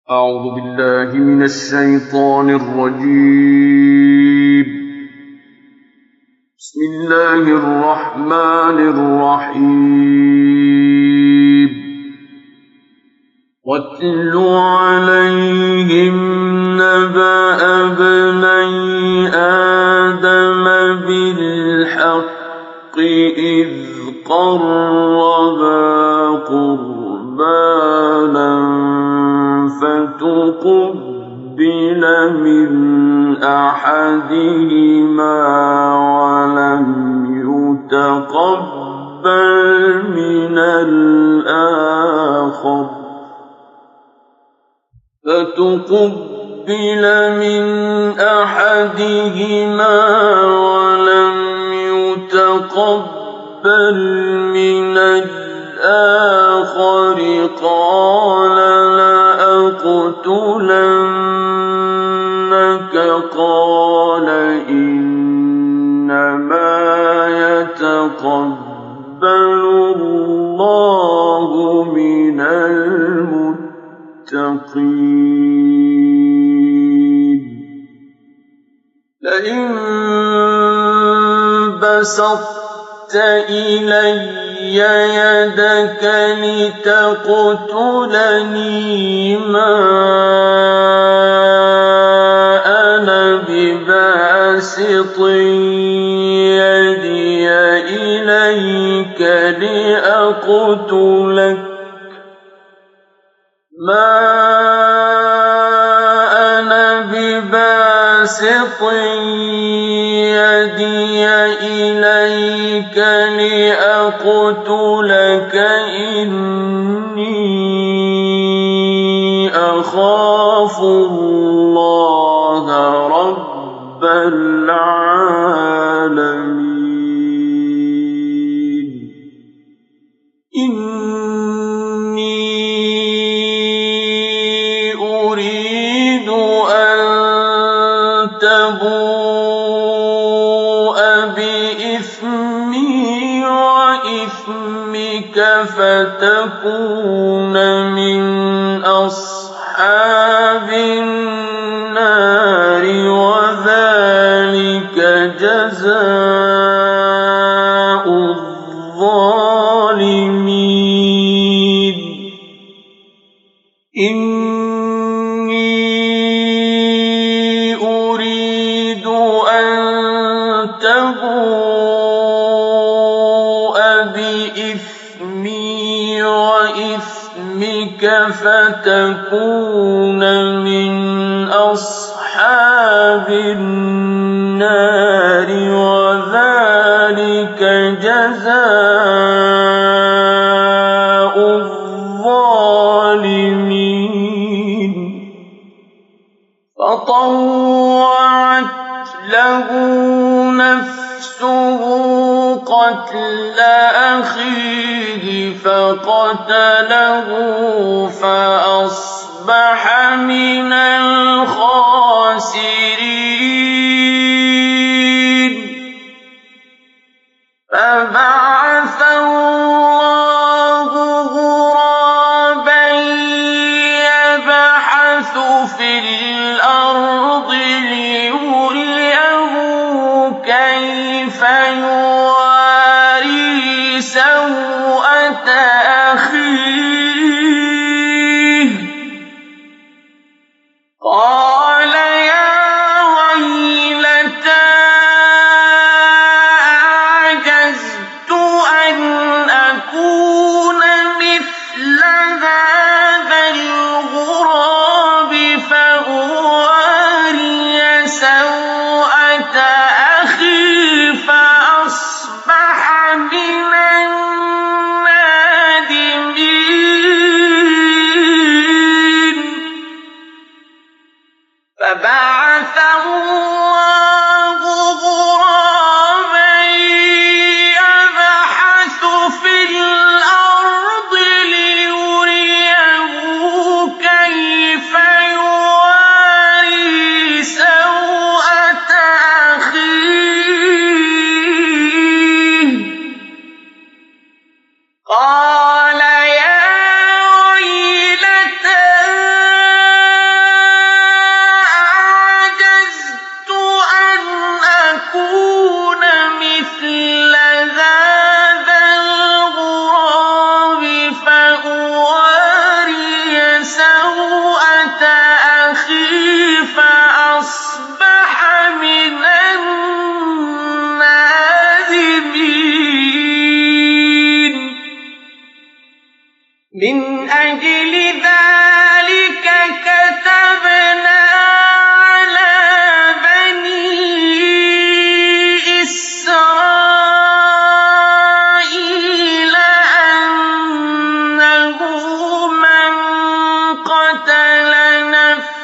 أعوذ بالله من الشيطان الرجيم. بسم الله الرحمن الرحيم. واتل عليهم نبأ ابني آدم بالحق إذ قربا قربانا فتقبل من أحدهما ولم يتقبل من الآخر قال لأقتلنك قال إنما يتقبل الله من المتقين. لئن بسطت إلي يدك لتقتلني ما أنا بباسط يدي إليك لأقتلك إني أخاف الله رب العالمين. إني أريد أن تبوء بإثمي وإثمك فتكون من أصحاب النار وذلك جزاء الظالمين. إني أريد أن تبوء بإثمي وإثمك فتكون من أصحاب النار وذلك جزاء الظالمين. فطوعت له نفسه قتل أخيه فقتله فأصبح من الخاسرين. فبعث الله غرابا يبحث في الأرض ليريه كيف يواري سوءة أخيه. قال يا ويلتى أعجزت أن أكون مثل هذا الغراب فأواري سوءة أخي فأصبح من النادمين.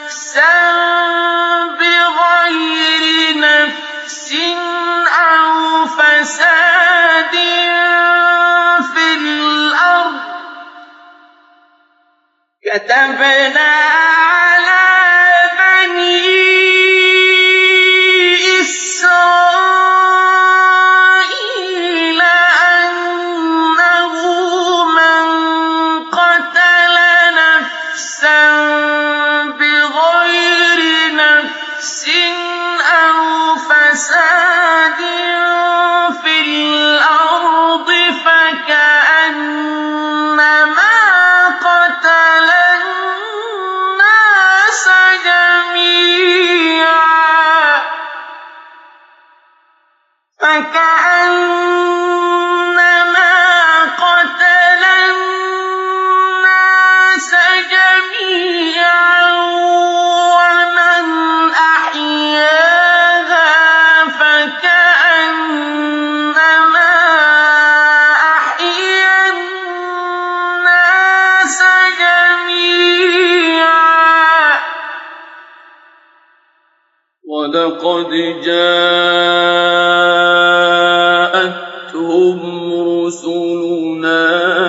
نَفْسًا بِغَيْرِ نَفْسٍ أَوْ فَسَادٍ فِي الْأَرْضِ كَتَبْنَا عَلَىٰ بَنِي إِسْرَائِيلَ أَنَّهُ مَن قَتَلَ نَفْسًا بِغَيْرِ نَفْسٍ أَوْ فَسَادٍ فِي الْأَرْضِ فَكَأَنَّمَا قَتَلَ النَّاسَ جَمِيعًا وَمَنْ أَحْيَاهَا فَكَأَنَّمَا أَحْيَا النَّاسَ جَمِيعًا ۚ وَلَقَدْ جَاءَتْهُمْ رُسُلُنَا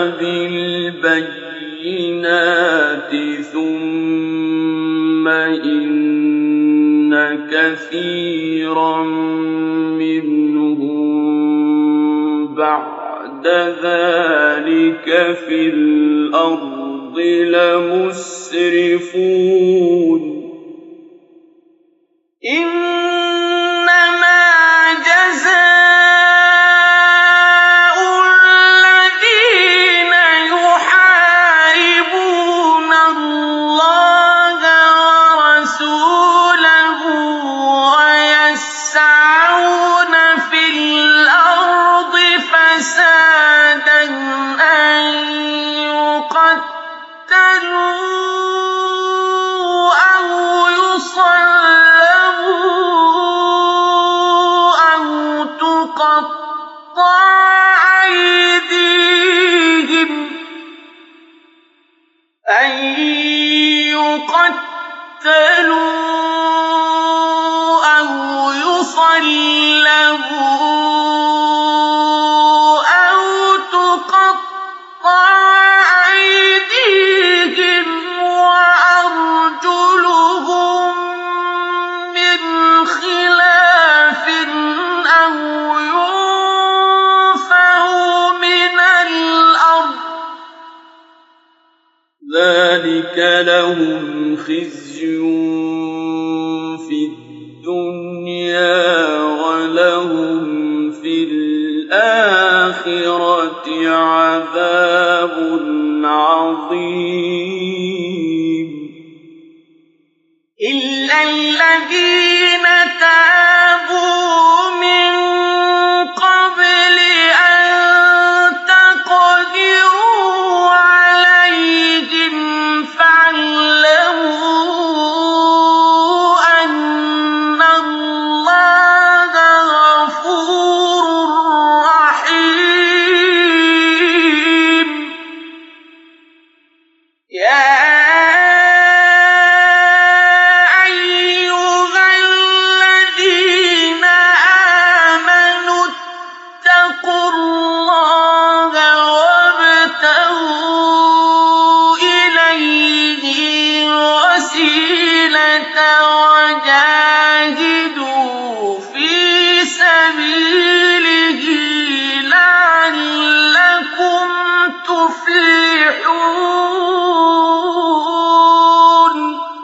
بِالْبَيِّنَاتِ ثُمَّ إِنَّ كَثِيرًا مِّنْهُم بَعْدَ ذَٰلِكَ فِي الْأَرْضِ لَمُسْرِفُونَ إِنَّمَا جَزَاءُ الَّذِينَ يُحَارِبُونَ اللَّهَ وَرَسُولَهُ وَيَسْعَوْنَ فِي الْأَرْضِ فَسَادًا أَن يُقَتَّلُوا أَوْ يُصَلَّبُوا أَوْ تُقَطَّعَ أَيْدِيهِمْ وَأَرْجُلُهُم مِّنْ خِلَافٍ أَوْ يُنفَوْا مِنَ الْأَرْضِ ۚ ذَٰلِكَ لَهُمْ خِزْيٌ فِي الدُّنْيَا وَلَهُمْ فِي الْآخِرَةِ عَذَابٌ عَظِيمٌ إِلَّا الَّذِينَ تَابُوا مِن قَبْلِ أَن تَقْدِرُوا عَلَيْهِمْ فَاعْلَمُوا أَنَّ اللَّهَ غَفُورٌ رَّحِيمٌ يَا أَيُّهَا الَّذِينَ آمَنُوا اتَّقُوا اللَّهَ وَابْتَغُوا إِلَيْهِ الْوَسِيلَةَ وَجَاهِدُوا فِي سَبِيلِهِ لَعَلَّكُمْ تُفْلِحُونَ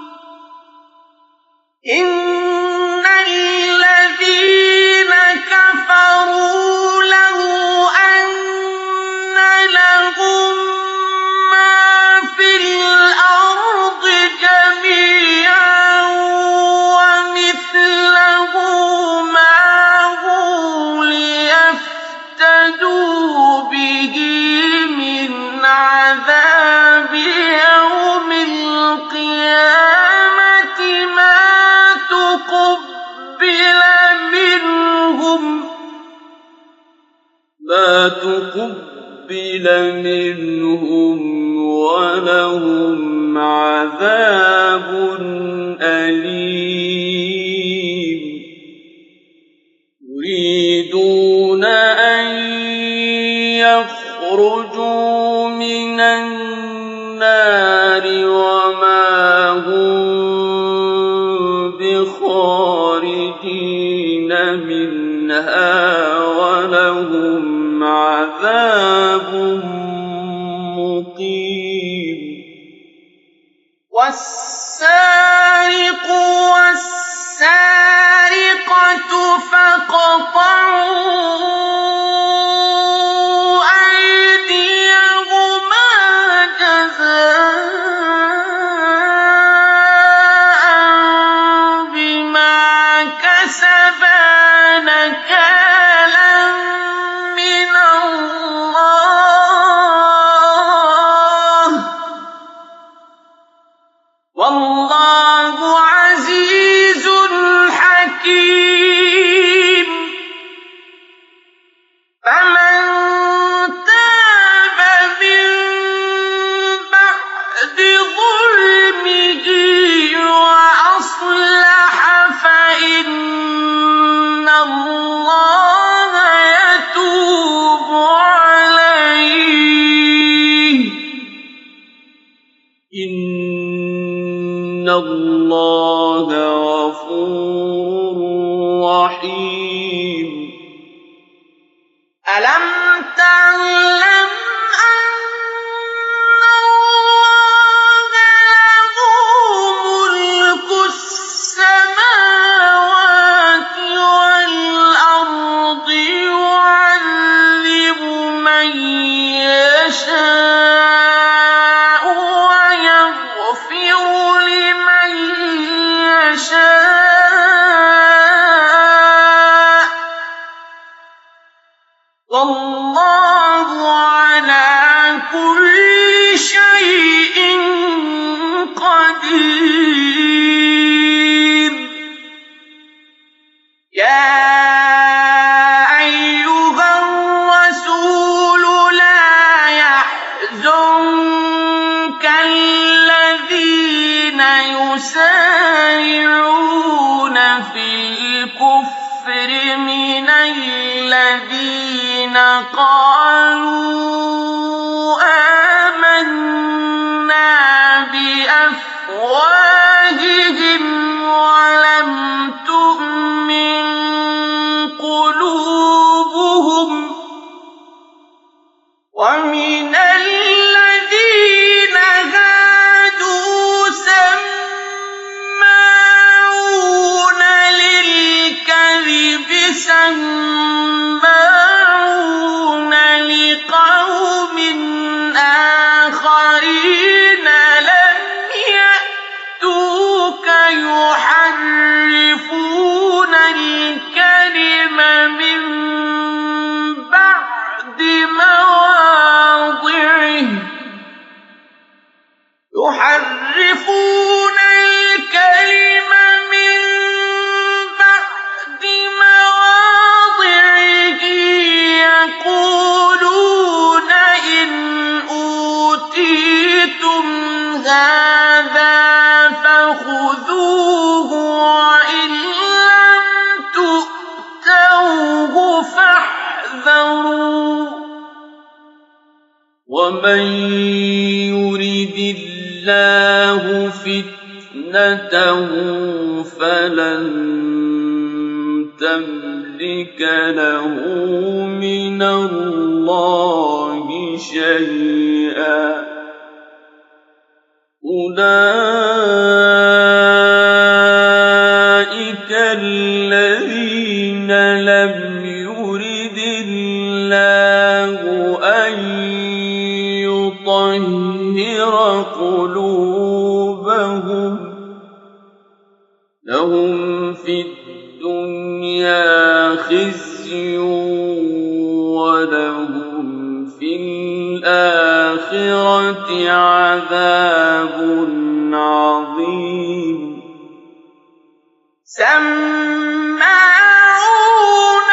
إِنَّ الَّذِينَ كَفَرُوا لَوْ أَنَّ لَهُم مَّا فِي الْأَرْضِ جَمِيعًا وَمِثْلَهُ مَعَهُ لِيَفْتَدُوا بِهِ مِنْ عَذَابِ يَوْمِ الْقِيَامَةِ مَا تُقُبِّلَ مِنْهُمْ وَلَهُمْ عَذَابٌ خالدين منها ولهم عذاب مقيم. والسارق والسارقة فاقطعوا أيديهما جزاء بما كسبا نكالا من الله والله عزيز حكيم. فمن تاب من بعد ظلمه وأصلح فإن الله يتوب عليه إن الله غفور رحيم. ألم تعلم أن الله له ملك السماوات والأرض يعذب من يشاء ويغفر لمن يشاء والله على كل شيء قدير. يا أيها الرسول لا يحزنك الذين يسارعون في الكفر من الذين قالوا آمنا بأفواههم ولم تؤمن قلوبهم ومن الذين هادوا سماعون للكذب سماعون لقوم آخرين لم يأتوك يحرفون الكلم من بعد مواضعه يقولون إن أوتيتم هذا فخذوه وإن لم تؤتوه فاحذروا ومن يرد الله فتنته فلن تملك له من الله شيئا. أولئك الذين لم يرد الله أن يطهر قلوبهم لهم في الدنيا خزي ولهم في الآخرة عذاب عظيم. سماعون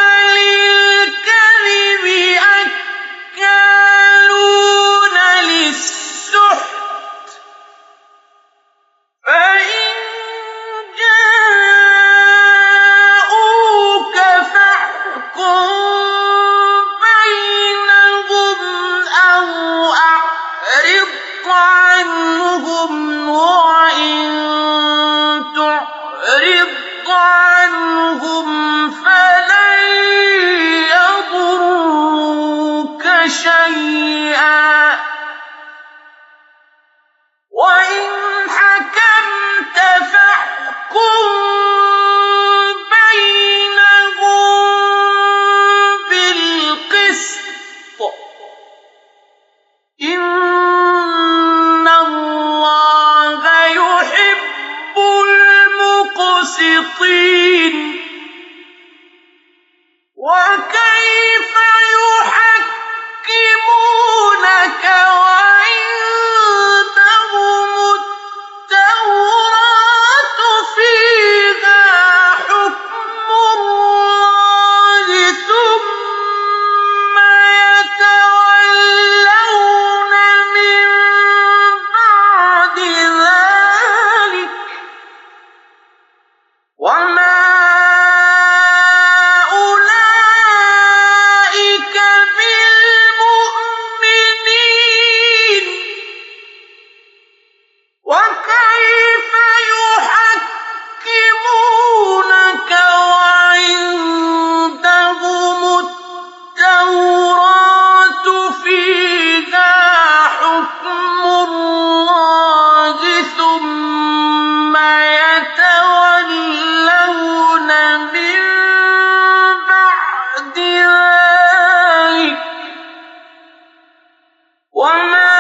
للكذب أكالون للسحت فإن جاءوك فاحكم بينهم أو أعرض عنهم وإن تعرض عنهم واسطين وكيف يحكمونك وعندهم التوراة فيها حكم الله ثم يتولون من بعد ذلك وما أولئك بالمؤمنين وكيف يحكمونك وعندهم التوراة فيها حكم الله ثم يتولون من بعد ذلك وما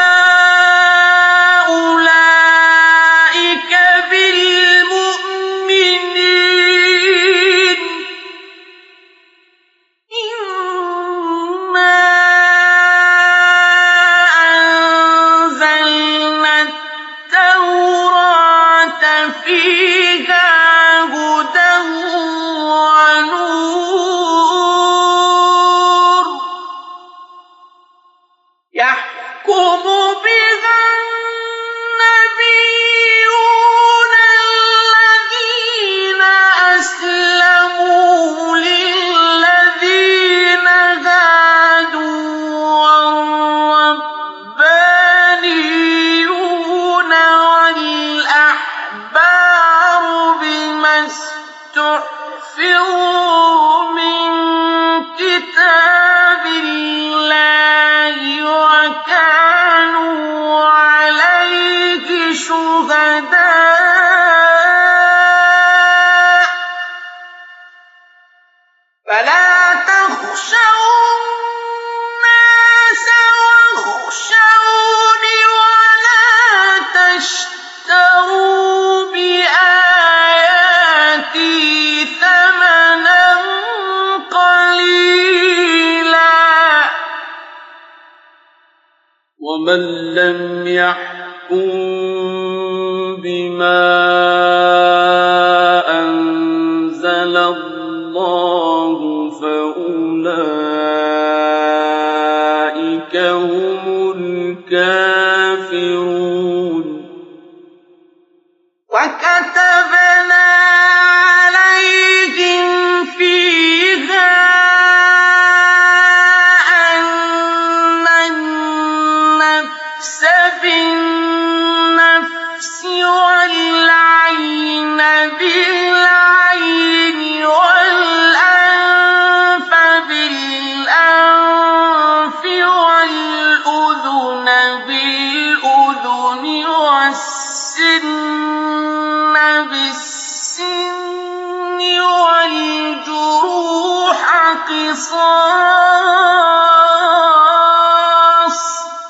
أولئك بالمؤمنين إنا أنزلنا التوراة فيها هدى ونور يحكم بها النبيون الذين أسلموا للذين هادوا والربانيون والأحبار بما استحفظوا من كتاب الله وكانوا عليه شهداء فلا تخشوا الناس واخشوني ولا تشتروا بآياتي ثمنا قليلا ومن لم يحكم بما أنزل الله فأولئك هم الكافرون وكتبنا عليهم فيها أن النفس بالنفس والعين بالعين والأنف بالأنف والأذن بالأذن والسن بالسن والجروح قصاص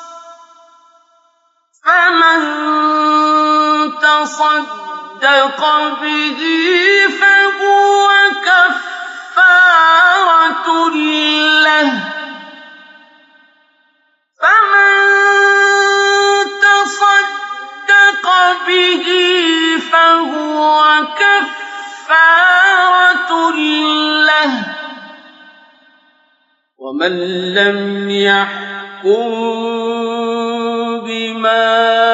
فمن تصدق به فهو كفارة له فمن تصدق به فهو كفارة له ومن لم يحكم بما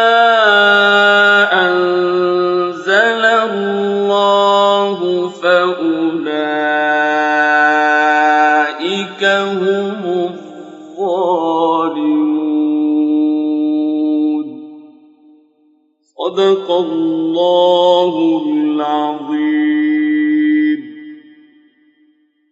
أنزل الله فأولئك هم الظالمون صدق الله العظيم